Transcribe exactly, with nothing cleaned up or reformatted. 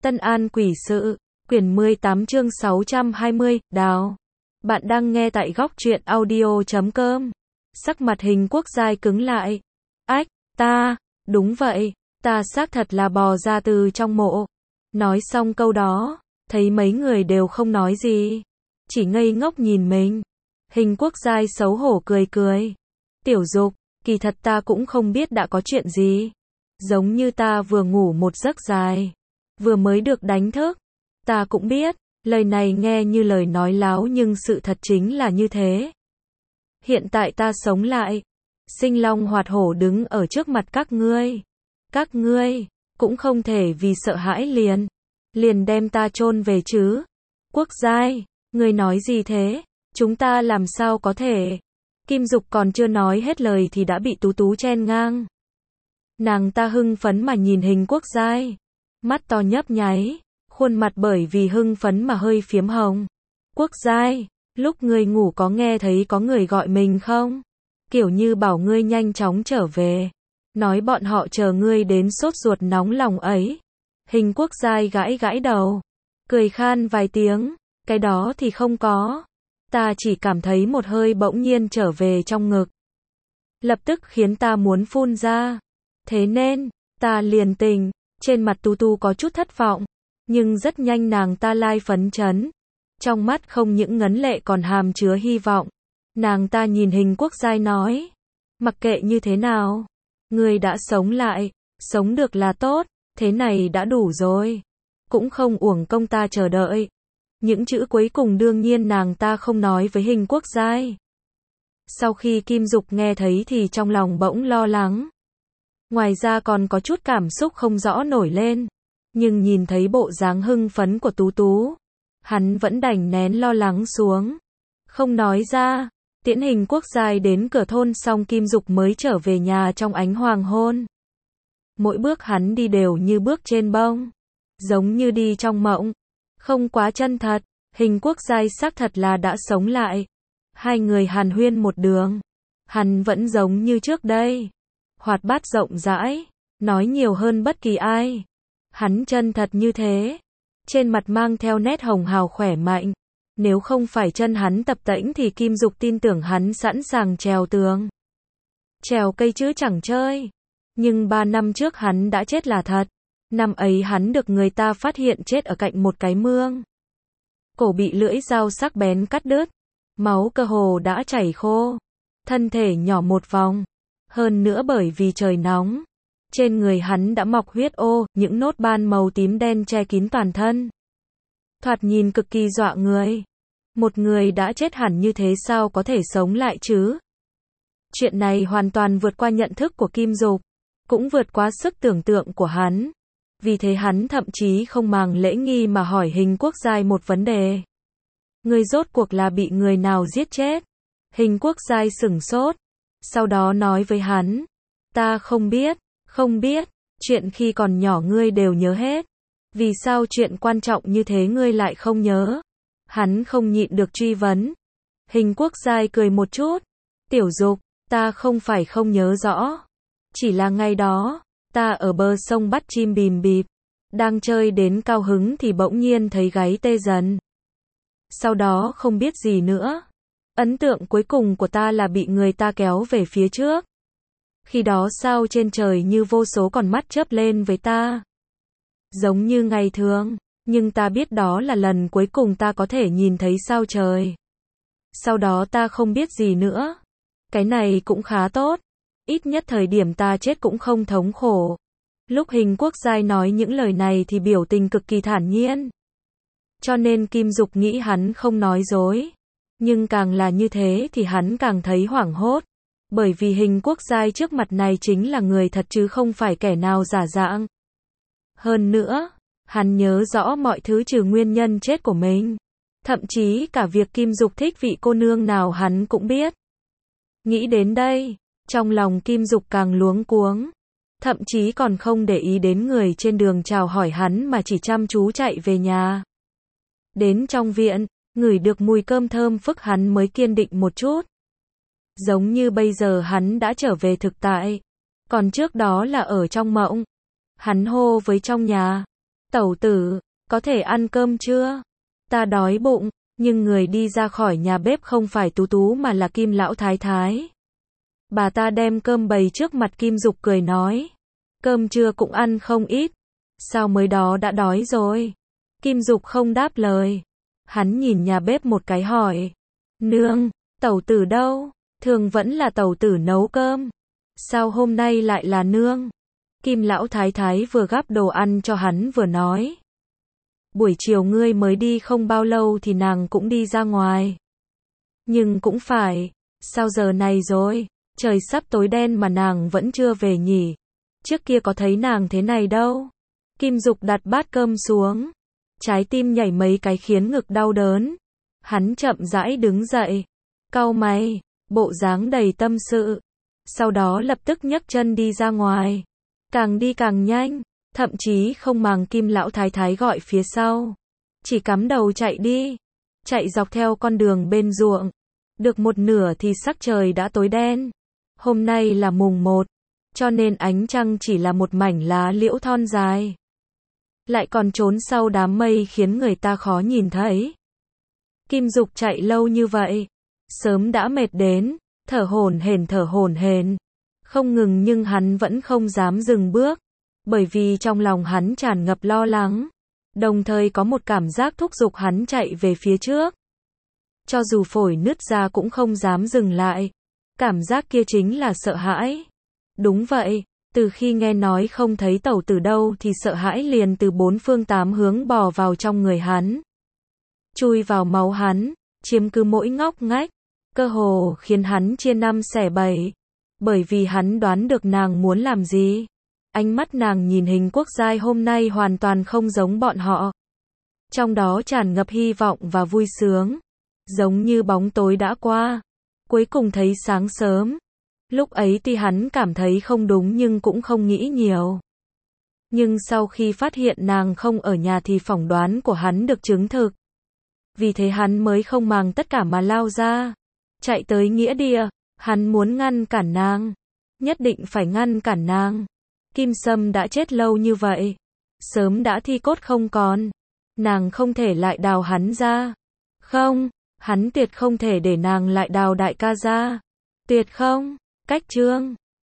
Tân An Quỷ Sự, quyển mười tám chương sáu trăm hai mươi, Đào. Bạn đang nghe tại góc truyện audio chấm com. Sắc mặt Hình Quốc Giai cứng lại. Ách, ta, đúng vậy, ta xác thật là bò ra từ trong mộ. Nói xong câu đó, thấy mấy người đều không nói gì, chỉ ngây ngốc nhìn mình. Hình Quốc Giai xấu hổ cười cười. Tiểu Dục, kỳ thật ta cũng không biết đã có chuyện gì. Giống như ta vừa ngủ một giấc dài, vừa mới được đánh thức. Ta cũng biết, lời này nghe như lời nói láo nhưng sự thật chính là như thế. Hiện tại ta sống lại, sinh long hoạt hổ đứng ở trước mặt các ngươi. Các ngươi, cũng không thể vì sợ hãi liền, liền đem ta chôn về chứ. Quốc Giai, ngươi nói gì thế? Chúng ta làm sao có thể? Kim Dục còn chưa nói hết lời thì đã bị Tú Tú chen ngang. Nàng ta hưng phấn mà nhìn Hình Quốc Giai, mắt to nhấp nháy, khuôn mặt bởi vì hưng phấn mà hơi phiếm hồng. Quốc Giai, lúc ngươi ngủ có nghe thấy có người gọi mình không? Kiểu như bảo ngươi nhanh chóng trở về, nói bọn họ chờ ngươi đến sốt ruột nóng lòng ấy. Hình Quốc Giai gãi gãi đầu, cười khan vài tiếng, cái đó thì không có. Ta chỉ cảm thấy một hơi bỗng nhiên trở về trong ngực, lập tức khiến ta muốn phun ra. Thế nên, ta liền tỉnh. Trên mặt Tú Tú có chút thất vọng, nhưng rất nhanh nàng ta lai phấn chấn. Trong mắt không những ngấn lệ còn hàm chứa hy vọng. Nàng ta nhìn Hình Quốc Giai nói, mặc kệ như thế nào, ngươi đã sống lại, sống được là tốt, thế này đã đủ rồi. Cũng không uổng công ta chờ đợi. Những chữ cuối cùng đương nhiên nàng ta không nói với Hình Quốc Giai. Sau khi Kim Dục nghe thấy thì trong lòng bỗng lo lắng. Ngoài ra còn có chút cảm xúc không rõ nổi lên. Nhưng nhìn thấy bộ dáng hưng phấn của Tú Tú, hắn vẫn đành nén lo lắng xuống, không nói ra. Tiễn Hình Quốc Giai đến cửa thôn xong Kim Dục mới trở về nhà trong ánh hoàng hôn. Mỗi bước hắn đi đều như bước trên bông, giống như đi trong mộng, không quá chân thật. Hình Quốc Giai xác thật là đã sống lại. Hai người hàn huyên một đường, hắn vẫn giống như trước đây, hoạt bát rộng rãi, nói nhiều hơn bất kỳ ai. Hắn chân thật như thế, trên mặt mang theo nét hồng hào khỏe mạnh. Nếu không phải chân hắn tập tễnh thì Kim Dục tin tưởng hắn sẵn sàng trèo tường, trèo cây chứ chẳng chơi. Nhưng ba năm trước hắn đã chết là thật. Năm ấy hắn được người ta phát hiện chết ở cạnh một cái mương. Cổ bị lưỡi dao sắc bén cắt đứt, máu cơ hồ đã chảy khô, thân thể nhỏ một vòng. Hơn nữa bởi vì trời nóng, trên người hắn đã mọc huyết ô, những nốt ban màu tím đen che kín toàn thân. Thoạt nhìn cực kỳ dọa người. Một người đã chết hẳn như thế sao có thể sống lại chứ? Chuyện này hoàn toàn vượt qua nhận thức của Kim Dục, cũng vượt quá sức tưởng tượng của hắn. Vì thế hắn thậm chí không màng lễ nghi mà hỏi Hình Quốc Giai một vấn đề. Ngươi rốt cuộc là bị người nào giết chết? Hình Quốc Giai sửng sốt, sau đó nói với hắn, ta không biết, không biết, chuyện khi còn nhỏ ngươi đều nhớ hết. Vì sao chuyện quan trọng như thế ngươi lại không nhớ? Hắn không nhịn được truy vấn. Hình Quốc Giai cười một chút, Tiểu Dục, ta không phải không nhớ rõ. Chỉ là ngày đó, ta ở bờ sông bắt chim bìm bịp, đang chơi đến cao hứng thì bỗng nhiên thấy gáy tê dần. Sau đó không biết gì nữa. Ấn tượng cuối cùng của ta là bị người ta kéo về phía trước. Khi đó sao trên trời như vô số con mắt chớp lên với ta, giống như ngày thường, nhưng ta biết đó là lần cuối cùng ta có thể nhìn thấy sao trời. Sau đó ta không biết gì nữa. Cái này cũng khá tốt, ít nhất thời điểm ta chết cũng không thống khổ. Lúc Hình Quốc Giai nói những lời này thì biểu tình cực kỳ thản nhiên, cho nên Kim Dục nghĩ hắn không nói dối. Nhưng càng là như thế thì hắn càng thấy hoảng hốt, bởi vì Hình Quốc Giai trước mặt này chính là người thật chứ không phải kẻ nào giả dạng. Hơn nữa, hắn nhớ rõ mọi thứ trừ nguyên nhân chết của mình, thậm chí cả việc Kim Dục thích vị cô nương nào hắn cũng biết. Nghĩ đến đây, trong lòng Kim Dục càng luống cuống, thậm chí còn không để ý đến người trên đường chào hỏi hắn mà chỉ chăm chú chạy về nhà. Đến trong viện, ngửi được mùi cơm thơm phức hắn mới kiên định một chút. Giống như bây giờ hắn đã trở về thực tại, còn trước đó là ở trong mộng. Hắn hô với trong nhà, Tẩu tử, có thể ăn cơm chưa? Ta đói bụng, nhưng người đi ra khỏi nhà bếp không phải Tú Tú mà là Kim lão thái thái. Bà ta đem cơm bày trước mặt Kim Dục cười nói. Cơm trưa cũng ăn không ít. Sao mới đó đã đói rồi? Kim Dục không đáp lời. Hắn nhìn nhà bếp một cái hỏi. Nương, tẩu tử đâu? Thường vẫn là tẩu tử nấu cơm. Sao hôm nay lại là nương? Kim lão thái thái vừa gắp đồ ăn cho hắn vừa nói. Buổi chiều ngươi mới đi không bao lâu thì nàng cũng đi ra ngoài. Nhưng cũng phải, sao giờ này rồi? Trời sắp tối đen mà nàng vẫn chưa về nhỉ? Trước kia có thấy nàng thế này đâu. Kim Dục đặt bát cơm xuống. Trái tim nhảy mấy cái khiến ngực đau đớn. Hắn chậm rãi đứng dậy. Cau mày, bộ dáng đầy tâm sự. Sau đó lập tức nhấc chân đi ra ngoài. Càng đi càng nhanh, thậm chí không màng Kim lão thái thái gọi phía sau. Chỉ cắm đầu chạy đi. Chạy dọc theo con đường bên ruộng. Được một nửa thì sắc trời đã tối đen. Hôm nay là mùng một, cho nên ánh trăng chỉ là một mảnh lá liễu thon dài. Lại còn trốn sau đám mây khiến người ta khó nhìn thấy. Kim Dục chạy lâu như vậy, sớm đã mệt đến, thở hổn hển thở hổn hển, không ngừng nhưng hắn vẫn không dám dừng bước, bởi vì trong lòng hắn tràn ngập lo lắng, đồng thời có một cảm giác thúc giục hắn chạy về phía trước. Cho dù phổi nứt ra cũng không dám dừng lại. Cảm giác kia chính là sợ hãi. Đúng vậy, từ khi nghe nói không thấy tẩu tử đâu thì sợ hãi liền từ bốn phương tám hướng bò vào trong người hắn. Chui vào máu hắn, chiếm cứ mỗi ngóc ngách, cơ hồ khiến hắn chia năm xẻ bảy. Bởi vì hắn đoán được nàng muốn làm gì. Ánh mắt nàng nhìn Hình Quốc Giai hôm nay hoàn toàn không giống bọn họ. Trong đó tràn ngập hy vọng và vui sướng. Giống như bóng tối đã qua. Cuối cùng thấy sáng sớm. Lúc ấy thì hắn cảm thấy không đúng nhưng cũng không nghĩ nhiều. Nhưng sau khi phát hiện nàng không ở nhà thì phỏng đoán của hắn được chứng thực. Vì thế hắn mới không màng tất cả mà lao ra. Chạy tới nghĩa địa. Hắn muốn ngăn cản nàng. Nhất định phải ngăn cản nàng. Kim Sâm đã chết lâu như vậy. Sớm đã thi cốt không còn. Nàng không thể lại đào hắn ra. Không, hắn tuyệt không thể để nàng lại đào đại ca ra. Tuyệt không. Cách chương